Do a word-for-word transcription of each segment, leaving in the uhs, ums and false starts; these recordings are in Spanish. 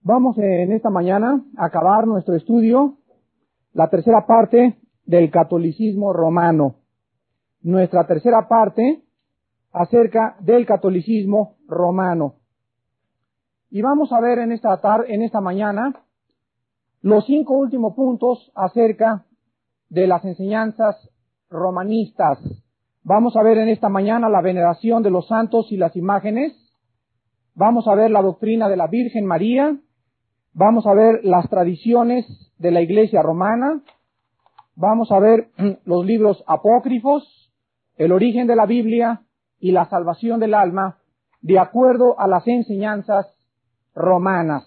Vamos en esta mañana a acabar nuestro estudio, la tercera parte del catolicismo romano. Nuestra tercera parte acerca del catolicismo romano. Y vamos a ver en esta tarde, en esta mañana, los cinco últimos puntos acerca de las enseñanzas romanistas. Vamos a ver en esta mañana la veneración de los santos y las imágenes. Vamos a ver la doctrina de la Virgen María. Vamos a ver las tradiciones de la Iglesia romana. Vamos a ver los libros apócrifos, el origen de la Biblia y la salvación del alma de acuerdo a las enseñanzas romanas.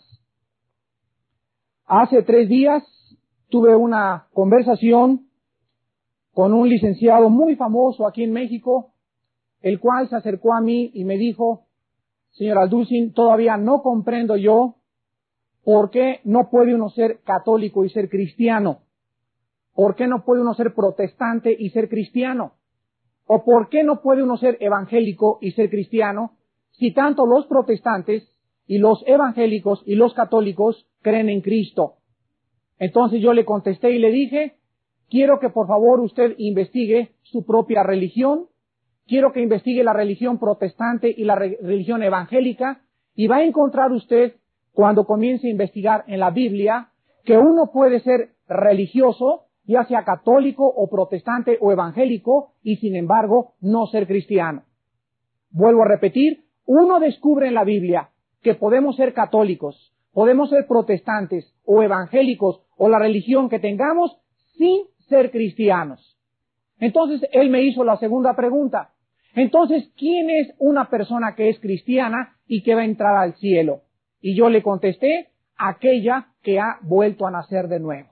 Hace tres días tuve una conversación con un licenciado muy famoso aquí en México, el cual se acercó a mí y me dijo: señor Alducin, todavía no comprendo yo por qué no puede uno ser católico y ser cristiano. ¿Por qué no puede uno ser protestante y ser cristiano? ¿O por qué no puede uno ser evangélico y ser cristiano si tanto los protestantes y los evangélicos y los católicos creen en Cristo? Entonces yo le contesté y le dije: quiero que por favor usted investigue su propia religión, quiero que investigue la religión protestante y la re- religión evangélica, y va a encontrar usted, cuando comience a investigar en la Biblia, que uno puede ser religioso, ya sea católico o protestante o evangélico, y sin embargo no ser cristiano. Vuelvo a repetir, uno descubre en la Biblia que podemos ser católicos, podemos ser protestantes o evangélicos o la religión que tengamos sin ser cristianos. Entonces él me hizo la segunda pregunta. Entonces, ¿quién es una persona que es cristiana y que va a entrar al cielo? Y yo le contesté: aquella que ha vuelto a nacer de nuevo.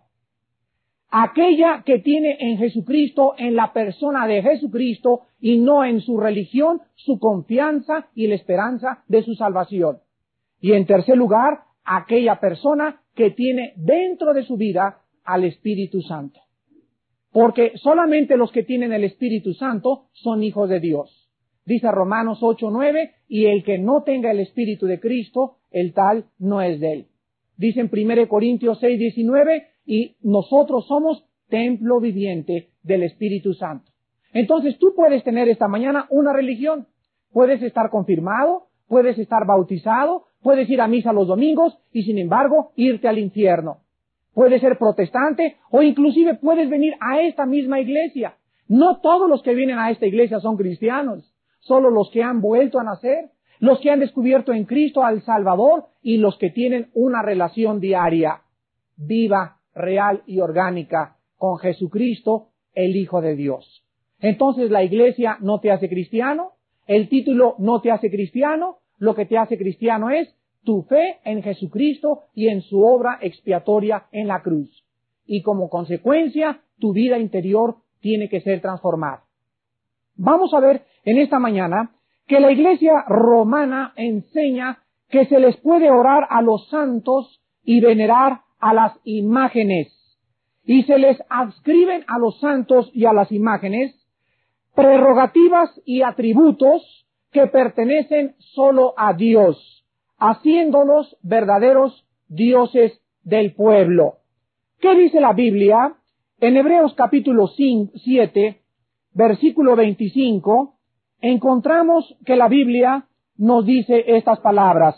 Aquella que tiene en Jesucristo, en la persona de Jesucristo, y no en su religión, su confianza y la esperanza de su salvación. Y en tercer lugar, aquella persona que tiene dentro de su vida al Espíritu Santo. Porque solamente los que tienen el Espíritu Santo son hijos de Dios. Dice Romanos ocho nueve, y el que no tenga el Espíritu de Cristo, el tal no es de él. Dice en primera Corintios seis diecinueve, y nosotros somos templo viviente del Espíritu Santo. Entonces tú puedes tener esta mañana una religión. Puedes estar confirmado, puedes estar bautizado, puedes ir a misa los domingos y sin embargo irte al infierno. Puedes ser protestante o inclusive puedes venir a esta misma iglesia. No todos los que vienen a esta iglesia son cristianos, solo los que han vuelto a nacer, los que han descubierto en Cristo al Salvador y los que tienen una relación diaria, viva, real y orgánica con Jesucristo, el Hijo de Dios. Entonces la iglesia no te hace cristiano, el título no te hace cristiano, lo que te hace cristiano es tu fe en Jesucristo y en su obra expiatoria en la cruz. Y como consecuencia, tu vida interior tiene que ser transformada. Vamos a ver en esta mañana que la iglesia romana enseña que se les puede orar a los santos y venerar a las imágenes. Y se les adscriben a los santos y a las imágenes prerrogativas y atributos que pertenecen solo a Dios, haciéndolos verdaderos dioses del pueblo. ¿Qué dice la Biblia? En Hebreos capítulo siete, versículo veinticinco, encontramos que la Biblia nos dice estas palabras.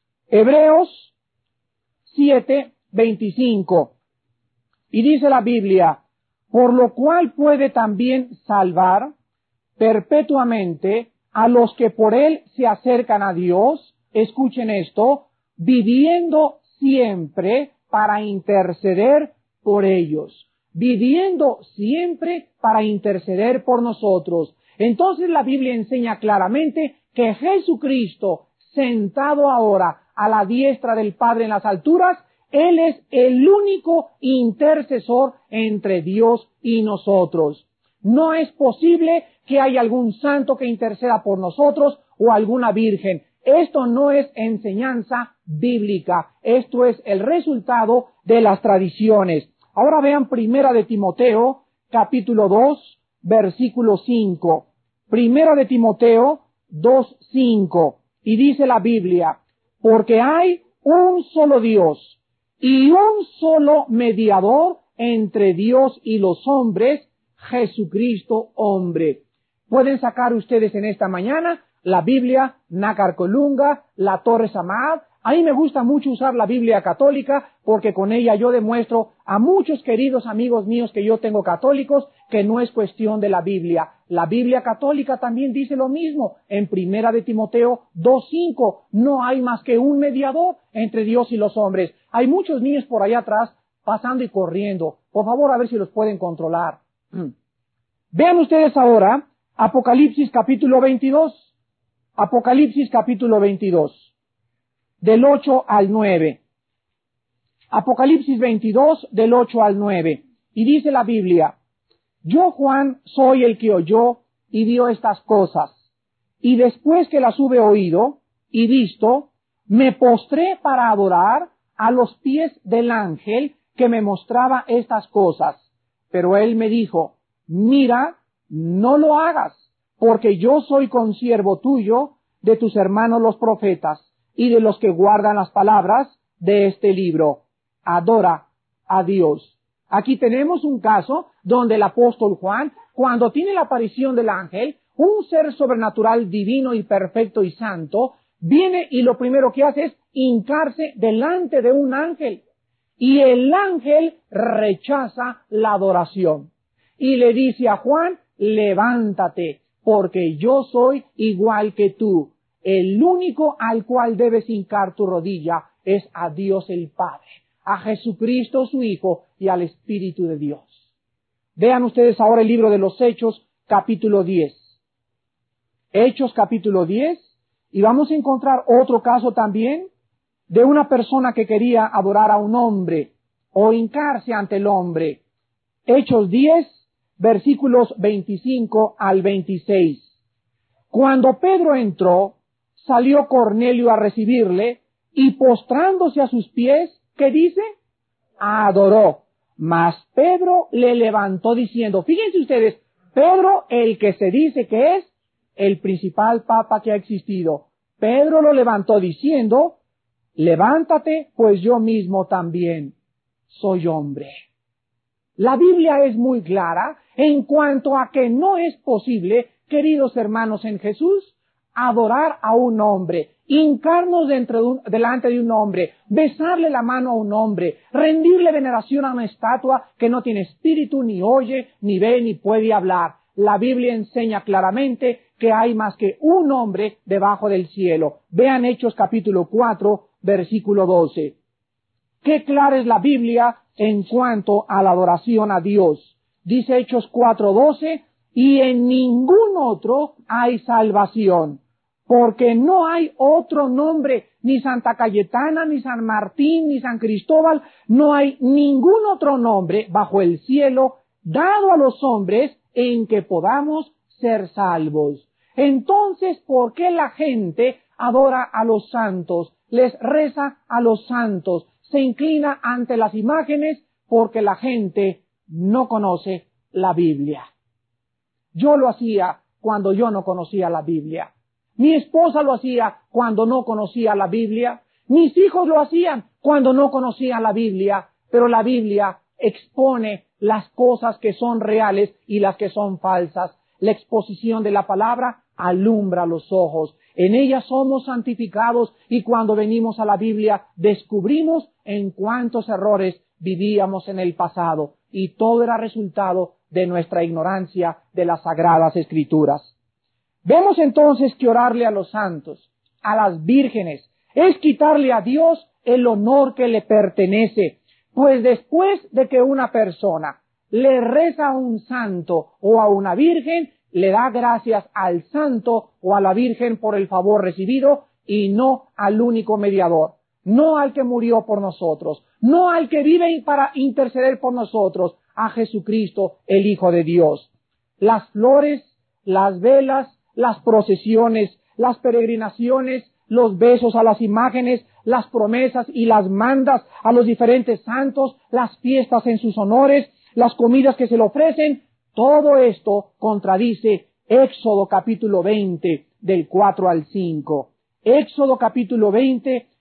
Hebreos siete, veinticinco. Y dice la Biblia: por lo cual puede también salvar perpetuamente a los que por él se acercan a Dios. Escuchen esto: viviendo siempre para interceder por ellos. Viviendo siempre para interceder por nosotros. Entonces la Biblia enseña claramente que Jesucristo, sentado ahora a la diestra del Padre en las alturas, Él es el único intercesor entre Dios y nosotros. No es posible que haya algún santo que interceda por nosotros o alguna virgen. Esto no es enseñanza bíblica. Esto es el resultado de las tradiciones. Ahora vean Primera de Timoteo, capítulo dos, versículo cinco. Primera de Timoteo dos, cinco. Y dice la Biblia: porque hay un solo Dios y un solo mediador entre Dios y los hombres, Jesucristo hombre. Pueden sacar ustedes en esta mañana la Biblia Nácar Colunga, la Torre Samad. A mí me gusta mucho usar la Biblia católica porque con ella yo demuestro a muchos queridos amigos míos que yo tengo católicos que no es cuestión de la Biblia. La Biblia católica también dice lo mismo en Primera de Timoteo dos cinco. No hay más que un mediador entre Dios y los hombres. Hay muchos niños por allá atrás pasando y corriendo. Por favor, a ver si los pueden controlar. Vean ustedes ahora Apocalipsis capítulo veintidós. Apocalipsis capítulo veintidós. Del ocho al nueve. Apocalipsis veintidós, del ocho al nueve. Y dice la Biblia: Yo, Juan, soy el que oyó y vio estas cosas. Y después que las hube oído y visto, me postré para adorar a los pies del ángel que me mostraba estas cosas. Pero él me dijo: Mira, no lo hagas, porque yo soy consiervo tuyo, de tus hermanos los profetas, y de los que guardan las palabras de este libro. Adora a Dios. Aquí tenemos un caso donde el apóstol Juan, cuando tiene la aparición del ángel, un ser sobrenatural divino y perfecto y santo, viene y lo primero que hace es hincarse delante de un ángel. Y el ángel rechaza la adoración. Y le dice a Juan: levántate, porque yo soy igual que tú. El único al cual debes hincar tu rodilla es a Dios el Padre, a Jesucristo su Hijo y al Espíritu de Dios. Vean ustedes ahora el libro de los Hechos, capítulo diez. Hechos, capítulo diez, y vamos a encontrar otro caso también de una persona que quería adorar a un hombre o hincarse ante el hombre. Hechos diez, versículos veinticinco al veintiséis. Cuando Pedro entró, salió Cornelio a recibirle, y postrándose a sus pies, ¿qué dice? Adoró. Mas Pedro le levantó diciendo, fíjense ustedes, Pedro, el que se dice que es el principal papa que ha existido, Pedro lo levantó diciendo: levántate, pues yo mismo también soy hombre. La Biblia es muy clara en cuanto a que no es posible, queridos hermanos en Jesús, adorar a un hombre, hincarnos dentro de un, delante de un hombre, besarle la mano a un hombre, rendirle veneración a una estatua que no tiene espíritu, ni oye, ni ve, ni puede hablar. La Biblia enseña claramente que hay más que un hombre debajo del cielo. Vean Hechos capítulo cuatro, versículo doce. Qué clara es la Biblia en cuanto a la adoración a Dios. Dice Hechos cuatro doce, y en ningún otro hay salvación, porque no hay otro nombre, ni Santa Cayetana, ni San Martín, ni San Cristóbal, no hay ningún otro nombre bajo el cielo dado a los hombres en que podamos ser salvos. Entonces, ¿por qué la gente adora a los santos, les reza a los santos, se inclina ante las imágenes? Porque la gente no conoce la Biblia. Yo lo hacía cuando yo no conocía la Biblia. Mi esposa lo hacía cuando no conocía la Biblia. Mis hijos lo hacían cuando no conocían la Biblia. Pero la Biblia expone las cosas que son reales y las que son falsas. La exposición de la palabra alumbra los ojos. En ella somos santificados, y cuando venimos a la Biblia descubrimos en cuántos errores vivíamos en el pasado, y todo era resultado de nuestra ignorancia de las Sagradas Escrituras. Vemos entonces que orarle a los santos, a las vírgenes, es quitarle a Dios el honor que le pertenece, pues después de que una persona le reza a un santo o a una virgen, le da gracias al santo o a la virgen por el favor recibido, y no al único mediador, no al que murió por nosotros, no al que vive para interceder por nosotros, a Jesucristo, el Hijo de Dios. Las flores, las velas, las procesiones, las peregrinaciones, los besos a las imágenes, las promesas y las mandas a los diferentes santos, las fiestas en sus honores, las comidas que se le ofrecen, todo esto contradice Éxodo capítulo veinte, del cuatro al cinco. Éxodo capítulo veinte,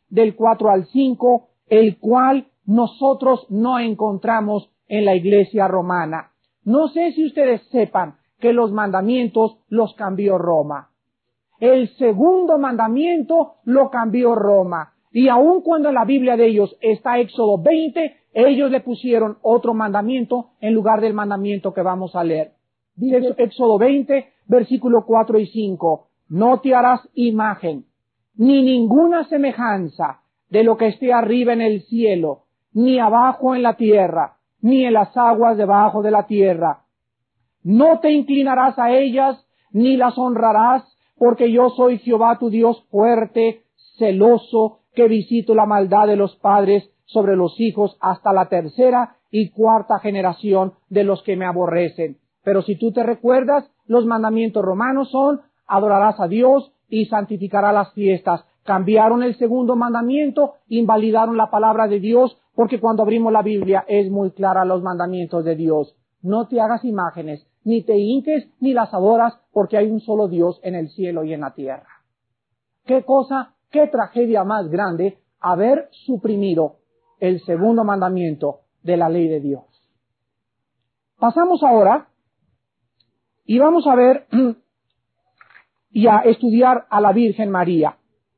del cuatro al cinco, el cual nosotros no encontramos en la iglesia romana. No sé si ustedes sepan que los mandamientos los cambió Roma. El segundo mandamiento lo cambió Roma. Y aun cuando en la Biblia de ellos está Éxodo veinte, ellos le pusieron otro mandamiento en lugar del mandamiento que vamos a leer. Dice Éxodo veinte, versículo cuatro y cinco. No te harás imagen, ni ninguna semejanza de lo que esté arriba en el cielo, ni abajo en la tierra, ni en las aguas debajo de la tierra. No te inclinarás a ellas, ni las honrarás, porque yo soy Jehová tu Dios fuerte, celoso, que visito la maldad de los padres sobre los hijos hasta la tercera y cuarta generación de los que me aborrecen. Pero si tú te recuerdas, los mandamientos romanos son: adorarás a Dios y santificarás las fiestas. Cambiaron el segundo mandamiento, invalidaron la palabra de Dios, porque cuando abrimos la Biblia es muy clara los mandamientos de Dios. No te hagas imágenes, ni te hinques, ni las adoras, porque hay un solo Dios en el cielo y en la tierra. ¿Qué cosa, qué tragedia más grande haber suprimido el segundo mandamiento de la ley de Dios? Pasamos ahora y vamos a ver y a estudiar a la Virgen María.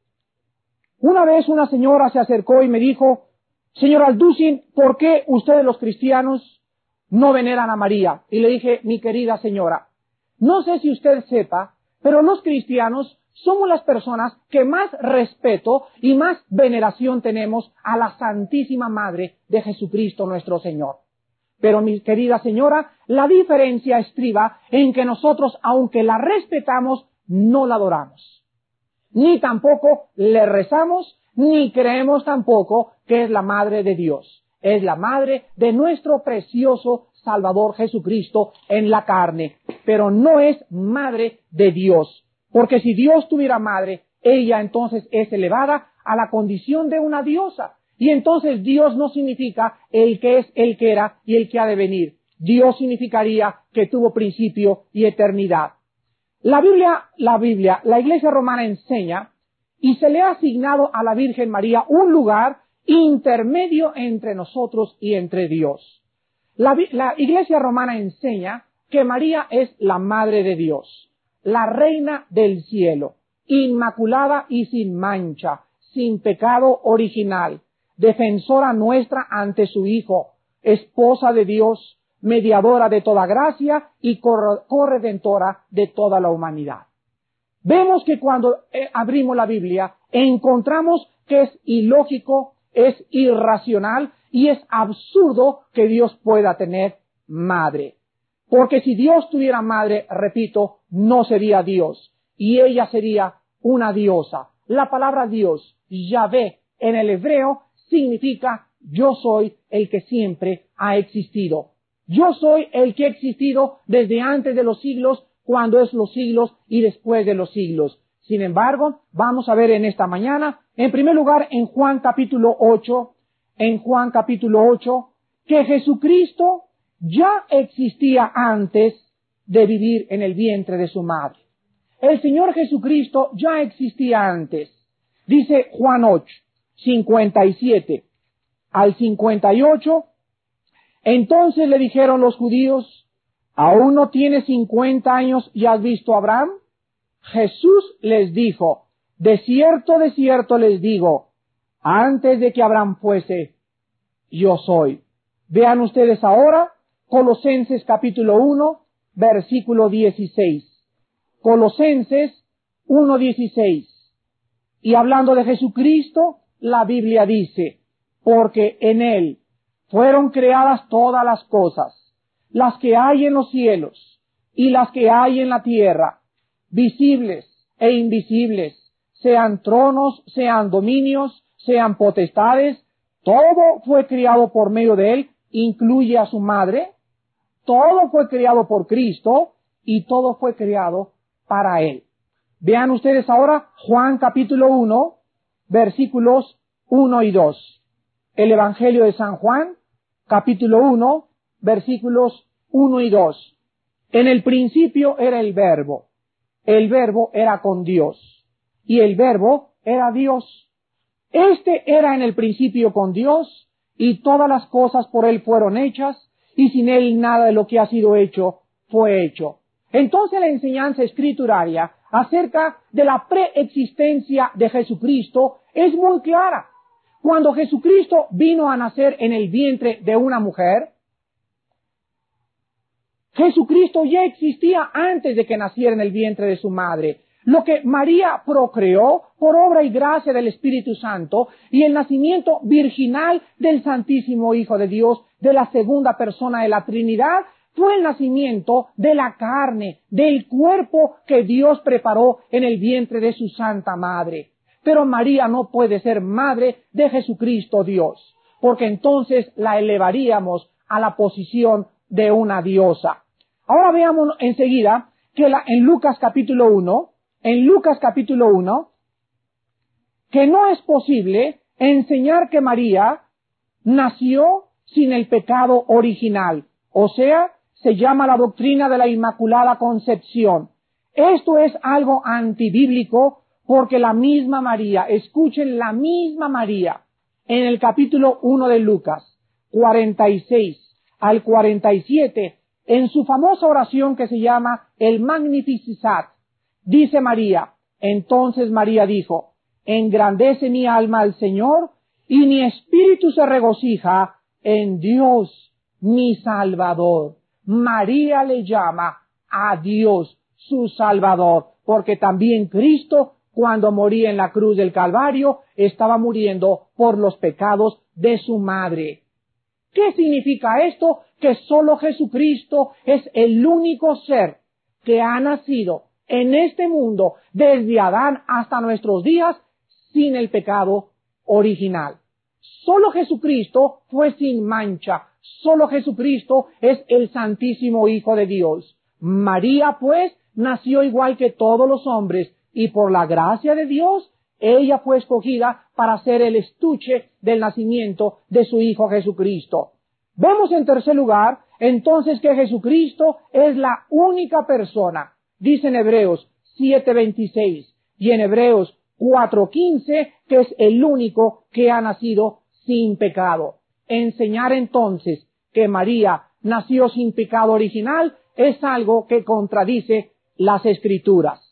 Una vez una señora se acercó y me dijo: señor Alducin, ¿por qué ustedes los cristianos no veneran a María? Y le dije: mi querida señora, no sé si usted sepa, pero los cristianos somos las personas que más respeto y más veneración tenemos a la Santísima Madre de Jesucristo nuestro Señor. Pero mi querida señora, la diferencia estriba en que nosotros, aunque la respetamos, no la adoramos. Ni tampoco le rezamos, ni creemos tampoco que es la Madre de Dios. Es la Madre de nuestro precioso Salvador Jesucristo en la carne, pero no es Madre de Dios. Porque si Dios tuviera madre, ella entonces es elevada a la condición de una diosa. Y entonces Dios no significa el que es, el que era y el que ha de venir. Dios significaría que tuvo principio y eternidad. La Biblia, la Biblia, la Iglesia romana enseña, y se le ha asignado a la Virgen María un lugar intermedio entre nosotros y entre Dios. La, la Iglesia romana enseña que María es la Madre de Dios, la Reina del cielo, inmaculada y sin mancha, sin pecado original, defensora nuestra ante su Hijo, esposa de Dios, mediadora de toda gracia y corredentora de toda la humanidad. Vemos que cuando abrimos la Biblia encontramos que es ilógico, es irracional y es absurdo que Dios pueda tener madre. Porque si Dios tuviera madre, repito, no sería Dios y ella sería una diosa. La palabra Dios, Yahvé, en el hebreo significa yo soy el que siempre ha existido. Yo soy el que ha existido desde antes de los siglos, cuando es los siglos y después de los siglos. Sin embargo, vamos a ver en esta mañana, en primer lugar, en Juan capítulo ocho, en Juan capítulo ocho, que Jesucristo ya existía antes de vivir en el vientre de su madre. El Señor Jesucristo ya existía antes. Dice Juan ocho, cincuenta y siete al cincuenta y ocho, entonces le dijeron los judíos: ¿aún no tienes cincuenta años y has visto a Abraham? Jesús les dijo: de cierto, de cierto les digo, antes de que Abraham fuese, yo soy. Vean ustedes ahora Colosenses capítulo uno, versículo dieciséis. Colosenses uno, dieciséis. Y hablando de Jesucristo, la Biblia dice: porque en Él fueron creadas todas las cosas, las que hay en los cielos y las que hay en la tierra, visibles e invisibles, sean tronos, sean dominios, sean potestades, todo fue creado por medio de Él, incluye a su madre, todo fue creado por Cristo y todo fue creado para Él. Vean ustedes ahora Juan capítulo uno, versículos uno y dos. El Evangelio de San Juan, capítulo uno, versículos uno y dos. En el principio era el Verbo. El Verbo era con Dios. Y el Verbo era Dios. Este era en el principio con Dios, y todas las cosas por Él fueron hechas, y sin Él nada de lo que ha sido hecho fue hecho. Entonces la enseñanza escrituraria acerca de la preexistencia de Jesucristo es muy clara. Cuando Jesucristo vino a nacer en el vientre de una mujer, Jesucristo ya existía antes de que naciera en el vientre de su madre. Lo que María procreó por obra y gracia del Espíritu Santo y el nacimiento virginal del Santísimo Hijo de Dios, de la segunda persona de la Trinidad, fue el nacimiento de la carne, del cuerpo que Dios preparó en el vientre de su Santa Madre. Pero María no puede ser madre de Jesucristo Dios, porque entonces la elevaríamos a la posición de una diosa. Ahora veamos enseguida que la, en Lucas capítulo uno, en Lucas capítulo uno, que no es posible enseñar que María nació sin el pecado original, o sea, se llama la doctrina de la Inmaculada Concepción. Esto es algo antibíblico porque la misma María, escuchen, la misma María, en el capítulo uno de Lucas, cuarenta y seis al cuarenta y siete, en su famosa oración que se llama el Magnificat, dice María, entonces María dijo, engrandece mi alma al Señor y mi espíritu se regocija en Dios mi Salvador. María le llama a Dios su Salvador, porque también Cristo, cuando moría en la cruz del Calvario, estaba muriendo por los pecados de su madre. ¿Qué significa esto? Que solo Jesucristo es el único ser que ha nacido en este mundo desde Adán hasta nuestros días sin el pecado original. Solo Jesucristo fue sin mancha. Solo Jesucristo es el Santísimo Hijo de Dios. María, pues, nació igual que todos los hombres y por la gracia de Dios, ella fue escogida para ser el estuche del nacimiento de su Hijo Jesucristo. Vemos en tercer lugar, entonces, que Jesucristo es la única persona, dice en Hebreos siete veintiséis y en Hebreos cuatro quince, que es el único que ha nacido sin pecado. Enseñar entonces que María nació sin pecado original es algo que contradice las Escrituras.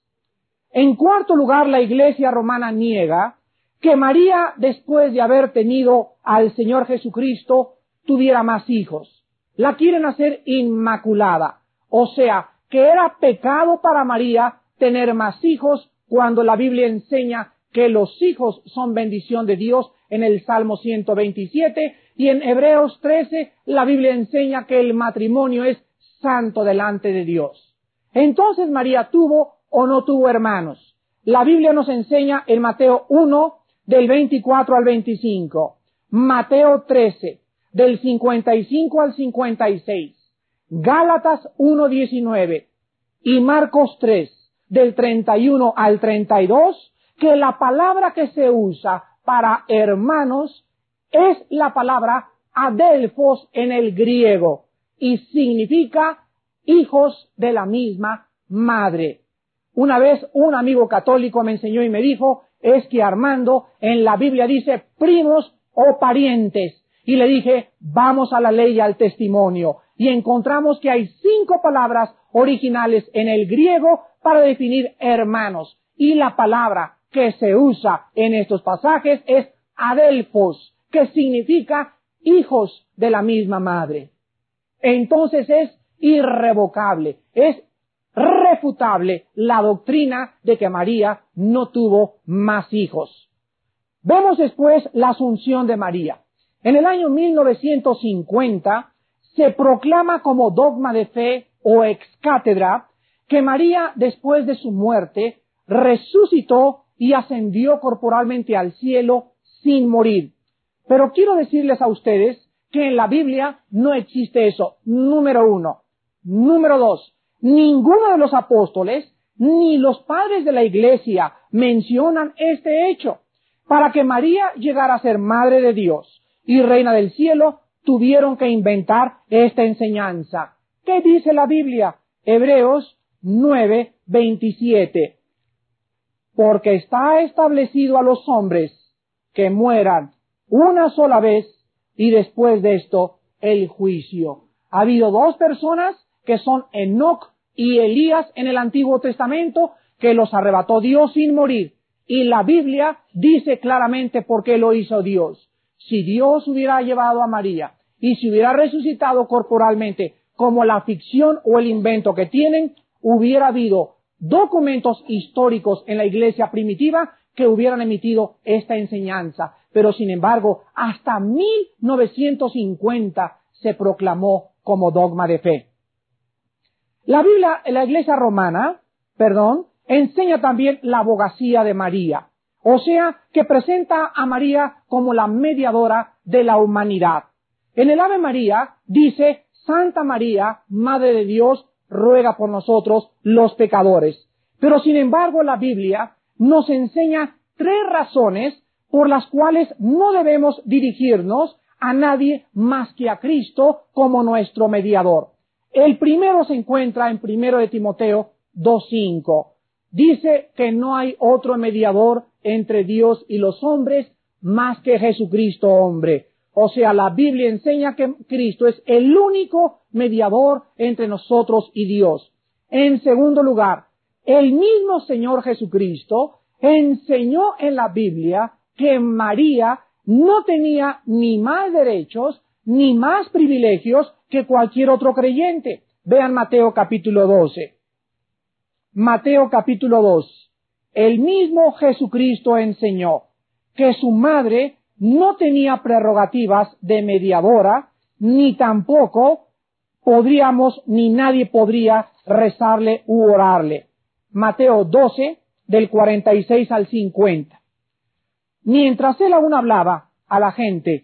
En cuarto lugar, la Iglesia romana niega que María, después de haber tenido al Señor Jesucristo, tuviera más hijos. La quieren hacer inmaculada. O sea, que era pecado para María tener más hijos cuando la Biblia enseña que los hijos son bendición de Dios en el Salmo ciento veintisiete y en Hebreos trece la Biblia enseña que el matrimonio es santo delante de Dios. Entonces María tuvo o no tuvo hermanos. La Biblia nos enseña en Mateo uno del veinticuatro al veinticinco, Mateo trece del cincuenta y cinco al cincuenta y seis, Gálatas uno diecinueve y Marcos tres del treinta y uno al treinta y dos, que la palabra que se usa para hermanos es la palabra adelphos en el griego y significa hijos de la misma madre. Una vez un amigo católico me enseñó y me dijo, es que Armando en la Biblia dice primos o parientes. Y le dije, vamos a la ley y al testimonio. Y encontramos que hay cinco palabras originales en el griego para definir hermanos. Y la palabra que se usa en estos pasajes es adelphos, que significa hijos de la misma madre. Entonces es irrevocable, es refutable la doctrina de que María no tuvo más hijos. Vemos después la asunción de María. En el año mil novecientos cincuenta se proclama como dogma de fe o ex cátedra que María, después de su muerte, resucitó y ascendió corporalmente al cielo sin morir. Pero quiero decirles a ustedes que en la Biblia no existe eso, número uno. Número dos, ninguno de los apóstoles ni los padres de la Iglesia mencionan este hecho. Para que María llegara a ser Madre de Dios y Reina del Cielo, tuvieron que inventar esta enseñanza. ¿Qué dice la Biblia? Hebreos nueve veintisiete. Porque está establecido a los hombres que mueran una sola vez y después de esto el juicio. Ha habido dos personas que son Enoc y Elías en el Antiguo Testamento que los arrebató Dios sin morir. Y la Biblia dice claramente por qué lo hizo Dios. Si Dios hubiera llevado a María y si hubiera resucitado corporalmente como la ficción o el invento que tienen, hubiera habido documentos históricos en la iglesia primitiva que hubieran emitido esta enseñanza. Pero sin embargo, hasta mil novecientos cincuenta se proclamó como dogma de fe. La Biblia, la iglesia romana, perdón, enseña también la abogacía de María. O sea, que presenta a María como la mediadora de la humanidad. En el Ave María dice, Santa María, Madre de Dios, ruega por nosotros los pecadores. Pero sin embargo la Biblia nos enseña tres razones por las cuales no debemos dirigirnos a nadie más que a Cristo como nuestro mediador. El primero se encuentra en primero de Timoteo dos cinco. Dice que no hay otro mediador entre Dios y los hombres más que Jesucristo hombre. O sea, la Biblia enseña que Cristo es el único mediador entre nosotros y Dios. En segundo lugar, el mismo Señor Jesucristo enseñó en la Biblia que María no tenía ni más derechos ni más privilegios que cualquier otro creyente. Vean Mateo capítulo doce. Mateo capítulo dos. El mismo Jesucristo enseñó que su madre no tenía prerrogativas de mediadora, ni tampoco podríamos, ni nadie podría rezarle u orarle. Mateo doce, del cuarenta y seis al cincuenta. Mientras él aún hablaba a la gente,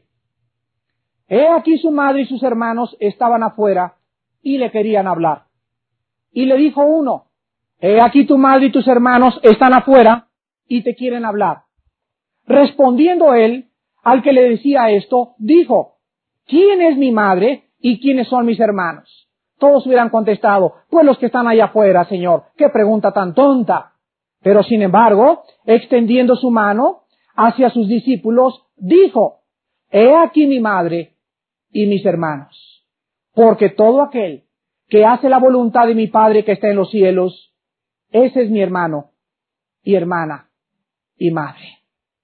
he aquí su madre y sus hermanos estaban afuera y le querían hablar. Y le dijo uno, he aquí tu madre y tus hermanos están afuera y te quieren hablar. Respondiendo él, al que le decía esto, dijo, ¿quién es mi madre y quiénes son mis hermanos? Todos hubieran contestado, pues los que están allá afuera, Señor. ¡Qué pregunta tan tonta! Pero sin embargo, extendiendo su mano hacia sus discípulos, dijo, he aquí mi madre y mis hermanos. Porque todo aquel que hace la voluntad de mi Padre que está en los cielos, ese es mi hermano y hermana y madre.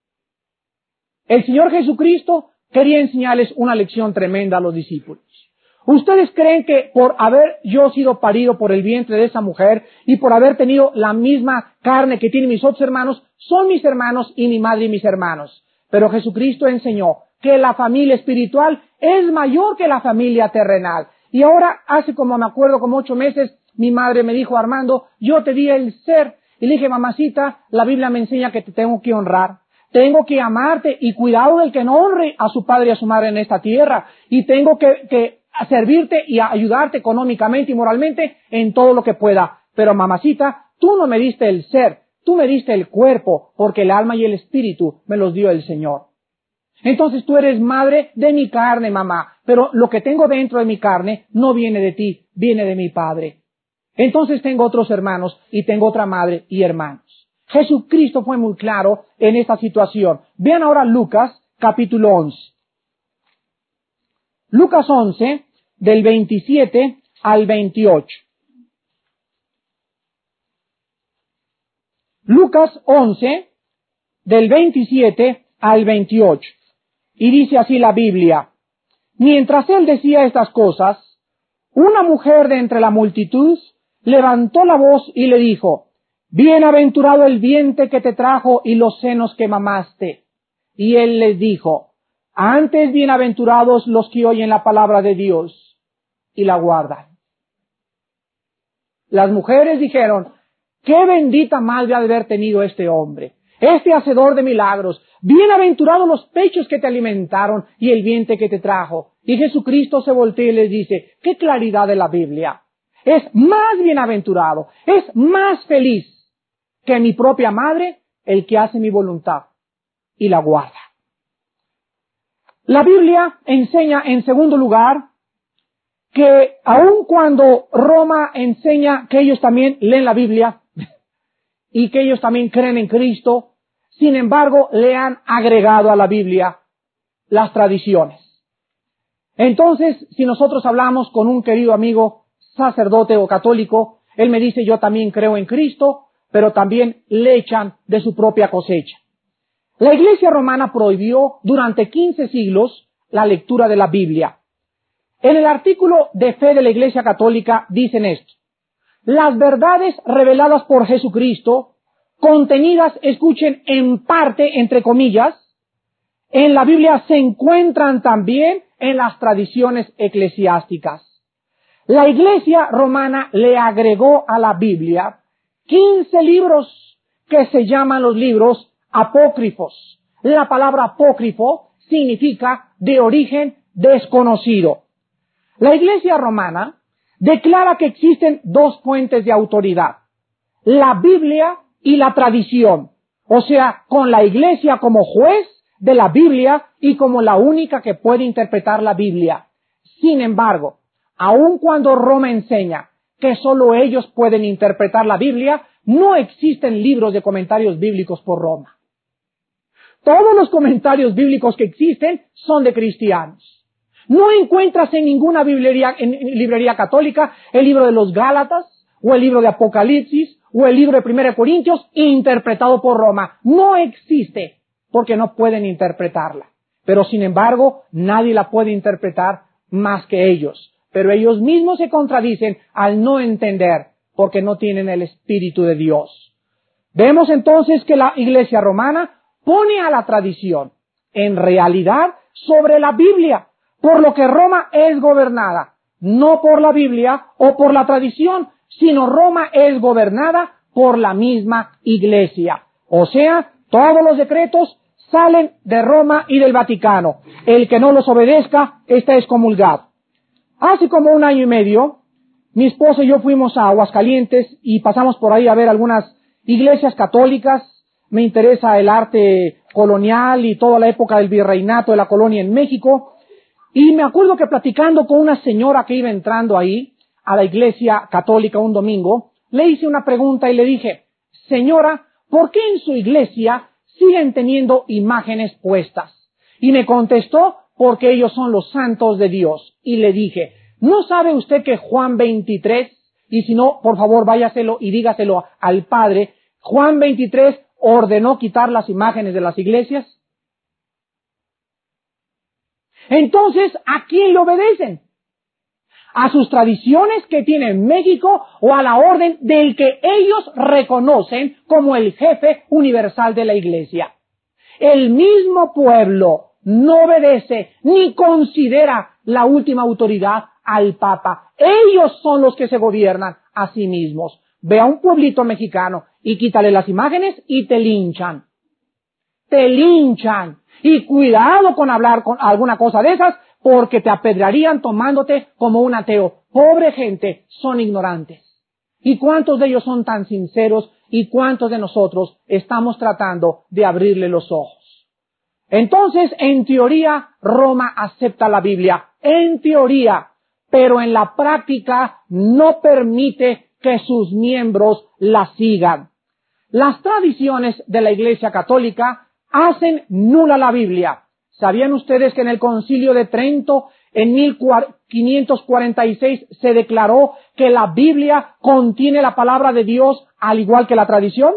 El Señor Jesucristo quería enseñarles una lección tremenda a los discípulos. ¿Ustedes creen que por haber yo sido parido por el vientre de esa mujer y por haber tenido la misma carne que tienen mis otros hermanos, son mis hermanos y mi madre y mis hermanos? Pero Jesucristo enseñó que la familia espiritual es mayor que la familia terrenal. Y ahora, hace como me acuerdo, como ocho meses, mi madre me dijo, Armando, yo te di el ser. Y le dije, mamacita, la Biblia me enseña que te tengo que honrar. Tengo que amarte y cuidado del que no honre a su padre y a su madre en esta tierra. Y tengo que, que servirte y ayudarte económicamente y moralmente en todo lo que pueda. Pero mamacita, tú no me diste el ser, tú me diste el cuerpo, porque el alma y el espíritu me los dio el Señor. Entonces tú eres madre de mi carne, mamá, pero lo que tengo dentro de mi carne no viene de ti, viene de mi Padre. Entonces tengo otros hermanos y tengo otra madre y hermanos. Jesucristo fue muy claro en esta situación. Vean ahora Lucas capítulo once. Lucas once, del veintisiete al veintiocho. Lucas once, del veintisiete al veintiocho. Y dice así la Biblia, mientras él decía estas cosas, una mujer de entre la multitud levantó la voz y le dijo, bienaventurado el vientre que te trajo y los senos que mamaste. Y él les dijo, antes bienaventurados los que oyen la palabra de Dios y la guardan. Las mujeres dijeron, qué bendita madre ha de haber tenido este hombre, este hacedor de milagros. Bienaventurados los pechos que te alimentaron y el vientre que te trajo. Y Jesucristo se voltea y les dice, qué claridad de la Biblia. Es más bienaventurado, es más feliz que mi propia madre el que hace mi voluntad y la guarda. La Biblia enseña en segundo lugar que aun cuando Roma enseña que ellos también leen la Biblia y que ellos también creen en Cristo, sin embargo, le han agregado a la Biblia las tradiciones. Entonces, si nosotros hablamos con un querido amigo sacerdote o católico, él me dice, yo también creo en Cristo, pero también le echan de su propia cosecha. La Iglesia romana prohibió durante quince siglos la lectura de la Biblia. En el artículo de fe de la Iglesia Católica dicen esto: las verdades reveladas por Jesucristo, contenidas, escuchen, en parte, entre comillas, en la Biblia se encuentran también en las tradiciones eclesiásticas. La Iglesia romana le agregó a la Biblia quince libros que se llaman los libros apócrifos. La palabra apócrifo significa de origen desconocido. La Iglesia romana declara que existen dos fuentes de autoridad: la Biblia y la tradición. O sea, con la Iglesia como juez de la Biblia y como la única que puede interpretar la Biblia. Sin embargo, aun cuando Roma enseña que solo ellos pueden interpretar la Biblia, no existen libros de comentarios bíblicos por Roma. Todos los comentarios bíblicos que existen son de cristianos. No encuentras en ninguna librería, en, en librería católica el libro de los Gálatas, o el libro de Apocalipsis, o el libro de Primera de Corintios, interpretado por Roma. No existe, porque no pueden interpretarla. Pero sin embargo, nadie la puede interpretar más que ellos. Pero ellos mismos se contradicen al no entender, porque no tienen el Espíritu de Dios. Vemos entonces que la Iglesia romana pone a la tradición, en realidad, sobre la Biblia, por lo que Roma es gobernada, no por la Biblia o por la tradición, sino Roma es gobernada por la misma Iglesia. O sea, todos los decretos salen de Roma y del Vaticano. El que no los obedezca está excomulgado. Hace como un año y medio, mi esposa y yo fuimos a Aguascalientes y pasamos por ahí a ver algunas iglesias católicas. Me interesa el arte colonial y toda la época del virreinato de la colonia en México. Y me acuerdo que platicando con una señora que iba entrando ahí a la iglesia católica un domingo, le hice una pregunta y le dije: señora, ¿por qué en su iglesia siguen teniendo imágenes puestas? Y me contestó: porque ellos son los santos de Dios. Y le dije: ¿no sabe usted que Juan veintitrés, y si no, por favor váyaselo y dígaselo al Padre, Juan veintitrés ordenó quitar las imágenes de las iglesias? Entonces, ¿a quién le obedecen? ¿A sus tradiciones que tiene México o a la orden del que ellos reconocen como el jefe universal de la iglesia? El mismo pueblo no obedece ni considera la última autoridad al Papa. Ellos son los que se gobiernan a sí mismos. Ve a un pueblito mexicano y quítale las imágenes y te linchan. Te linchan. Y cuidado con hablar con alguna cosa de esas, porque te apedrearían tomándote como un ateo. Pobre gente, son ignorantes. ¿Y cuántos de ellos son tan sinceros? ¿Y cuántos de nosotros estamos tratando de abrirle los ojos? Entonces, en teoría, Roma acepta la Biblia. En teoría. Pero en la práctica no permite que sus miembros la sigan. Las tradiciones de la Iglesia Católica hacen nula la Biblia. ¿Sabían ustedes que en el Concilio de Trento, en mil quinientos cuarenta y seis, se declaró que la Biblia contiene la palabra de Dios al igual que la tradición?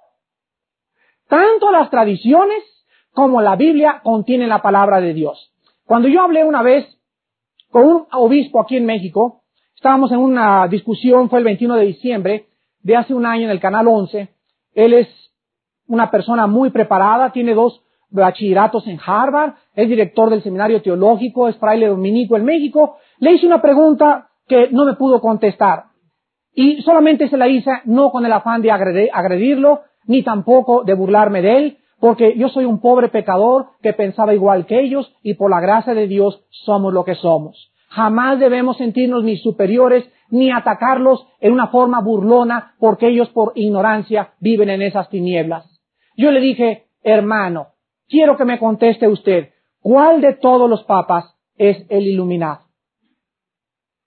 Tanto las tradiciones como la Biblia contienen la palabra de Dios. Cuando yo hablé una vez con un obispo aquí en México, estábamos en una discusión, fue el veintiuno de diciembre de hace un año en el Canal once. Él es una persona muy preparada, tiene dos bachilleratos en Harvard, es director del seminario teológico, es fraile dominico en México. Le hice una pregunta que no me pudo contestar y solamente se la hice no con el afán de agredirlo, ni tampoco de burlarme de él, porque yo soy un pobre pecador que pensaba igual que ellos y por la gracia de Dios somos lo que somos. Jamás debemos sentirnos ni superiores ni atacarlos en una forma burlona porque ellos por ignorancia viven en esas tinieblas. Yo le dije: hermano, quiero que me conteste usted, ¿cuál de todos los papas es el iluminado?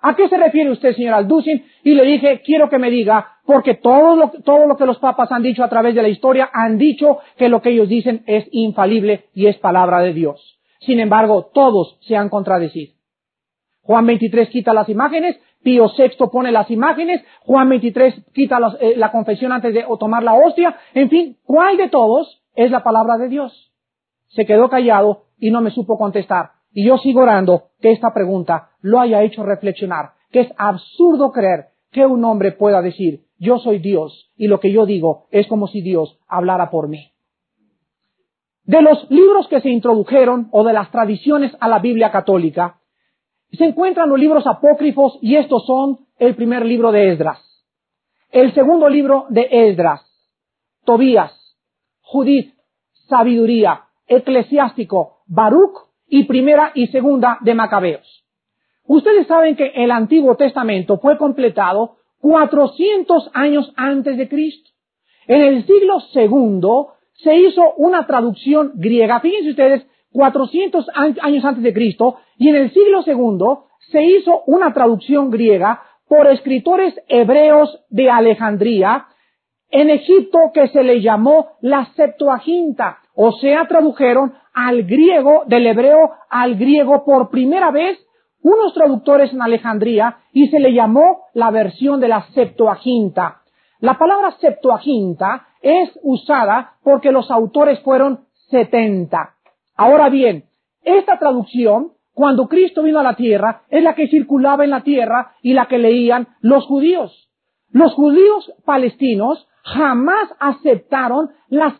¿A qué se refiere usted, señor Alducin? Y le dije, quiero que me diga, porque todo lo, todo lo que los papas han dicho a través de la historia, han dicho que lo que ellos dicen es infalible y es palabra de Dios. Sin embargo, todos se han contradecido. Juan veintitrés quita las imágenes, Pío sexto pone las imágenes, Juan veintitrés quita las, eh, la confesión antes de tomar la hostia. En fin, ¿cuál de todos es la palabra de Dios? Se quedó callado y no me supo contestar. Y yo sigo orando que esta pregunta lo haya hecho reflexionar, que es absurdo creer que un hombre pueda decir, yo soy Dios, y lo que yo digo es como si Dios hablara por mí. De los libros que se introdujeron, o de las tradiciones a la Biblia católica, se encuentran los libros apócrifos, y estos son el primer libro de Esdras, el segundo libro de Esdras, Tobías, Judith, Sabiduría, Eclesiástico, Baruch, y primera y segunda de Macabeos. Ustedes saben que el Antiguo Testamento fue completado cuatrocientos años antes de Cristo. En el siglo segundo se hizo una traducción griega, fíjense ustedes, cuatrocientos años antes de Cristo, y en el siglo segundo se hizo una traducción griega por escritores hebreos de Alejandría, en Egipto, que se le llamó la Septuaginta, o sea, tradujeron al griego, del hebreo al griego por primera vez, unos traductores en Alejandría, y se le llamó la versión de la Septuaginta. La palabra Septuaginta es usada porque los autores fueron setenta. Ahora bien, esta traducción, cuando Cristo vino a la tierra, es la que circulaba en la tierra y la que leían los judíos. Los judíos palestinos jamás aceptaron las...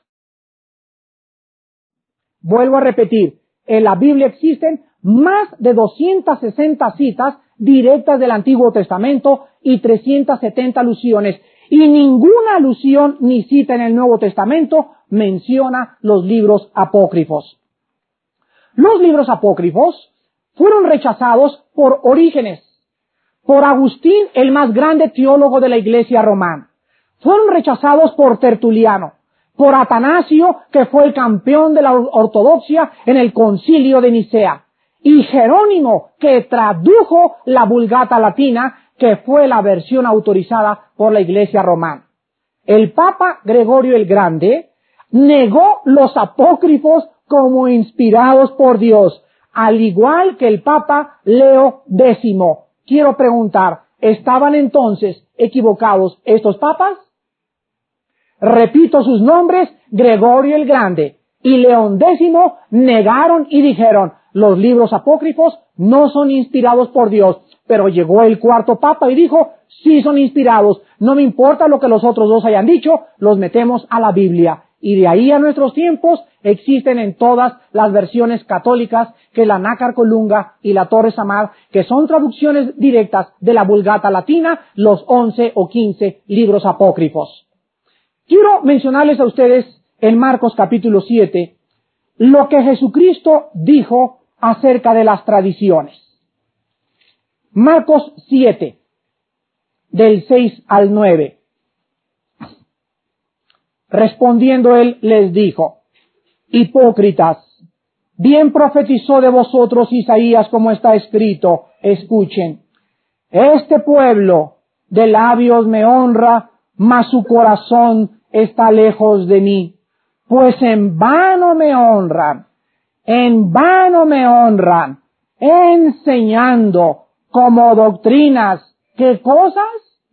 Vuelvo a repetir, en la Biblia existen más de doscientas sesenta citas directas del Antiguo Testamento y trescientas setenta alusiones, y ninguna alusión ni cita en el Nuevo Testamento menciona los libros apócrifos. Los libros apócrifos fueron rechazados por Orígenes, por Agustín, el más grande teólogo de la Iglesia romana. Fueron rechazados por Tertuliano, por Atanasio, que fue el campeón de la ortodoxia en el concilio de Nicea, y Jerónimo, que tradujo la Vulgata latina, que fue la versión autorizada por la Iglesia romana. El Papa Gregorio el Grande negó los apócrifos como inspirados por Dios, al igual que el Papa Leo décimo. Quiero preguntar, ¿estaban entonces equivocados estos papas? Repito sus nombres, Gregorio el Grande y León décimo negaron y dijeron, los libros apócrifos no son inspirados por Dios. Pero llegó el cuarto papa y dijo, sí son inspirados, no me importa lo que los otros dos hayan dicho, los metemos a la Biblia. Y de ahí a nuestros tiempos existen en todas las versiones católicas, que la Nácar Colunga y la Torre Samad, que son traducciones directas de la Vulgata latina, los once o quince libros apócrifos. Quiero mencionarles a ustedes en Marcos capítulo siete lo que Jesucristo dijo acerca de las tradiciones. Marcos siete, del seis al nueve. Respondiendo él les dijo, hipócritas, bien profetizó de vosotros Isaías como está escrito, escuchen, este pueblo de labios me honra, mas su corazón está lejos de mí, pues en vano me honran, en vano me honran, enseñando como doctrinas, ¿qué cosas?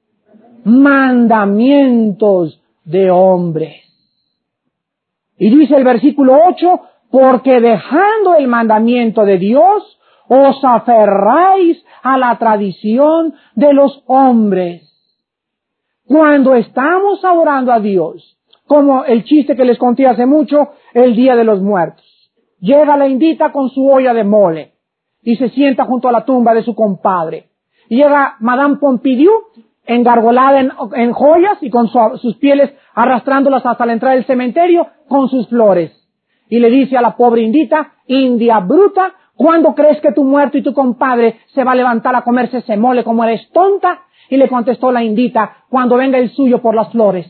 Mandamientos de hombres. Y dice el versículo ocho, porque dejando el mandamiento de Dios, os aferráis a la tradición de los hombres. Cuando estamos adorando a Dios, como el chiste que les conté hace mucho, el Día de los Muertos, llega la indita con su olla de mole y se sienta junto a la tumba de su compadre. Y llega Madame Pompidou, engargolada en, en joyas y con su, sus pieles arrastrándolas hasta la entrada del cementerio con sus flores. Y le dice a la pobre indita, India bruta, ¿cuándo crees que tu muerto y tu compadre se va a levantar a comerse ese mole como eres tonta? Y le contestó la indita, cuando venga el suyo por las flores.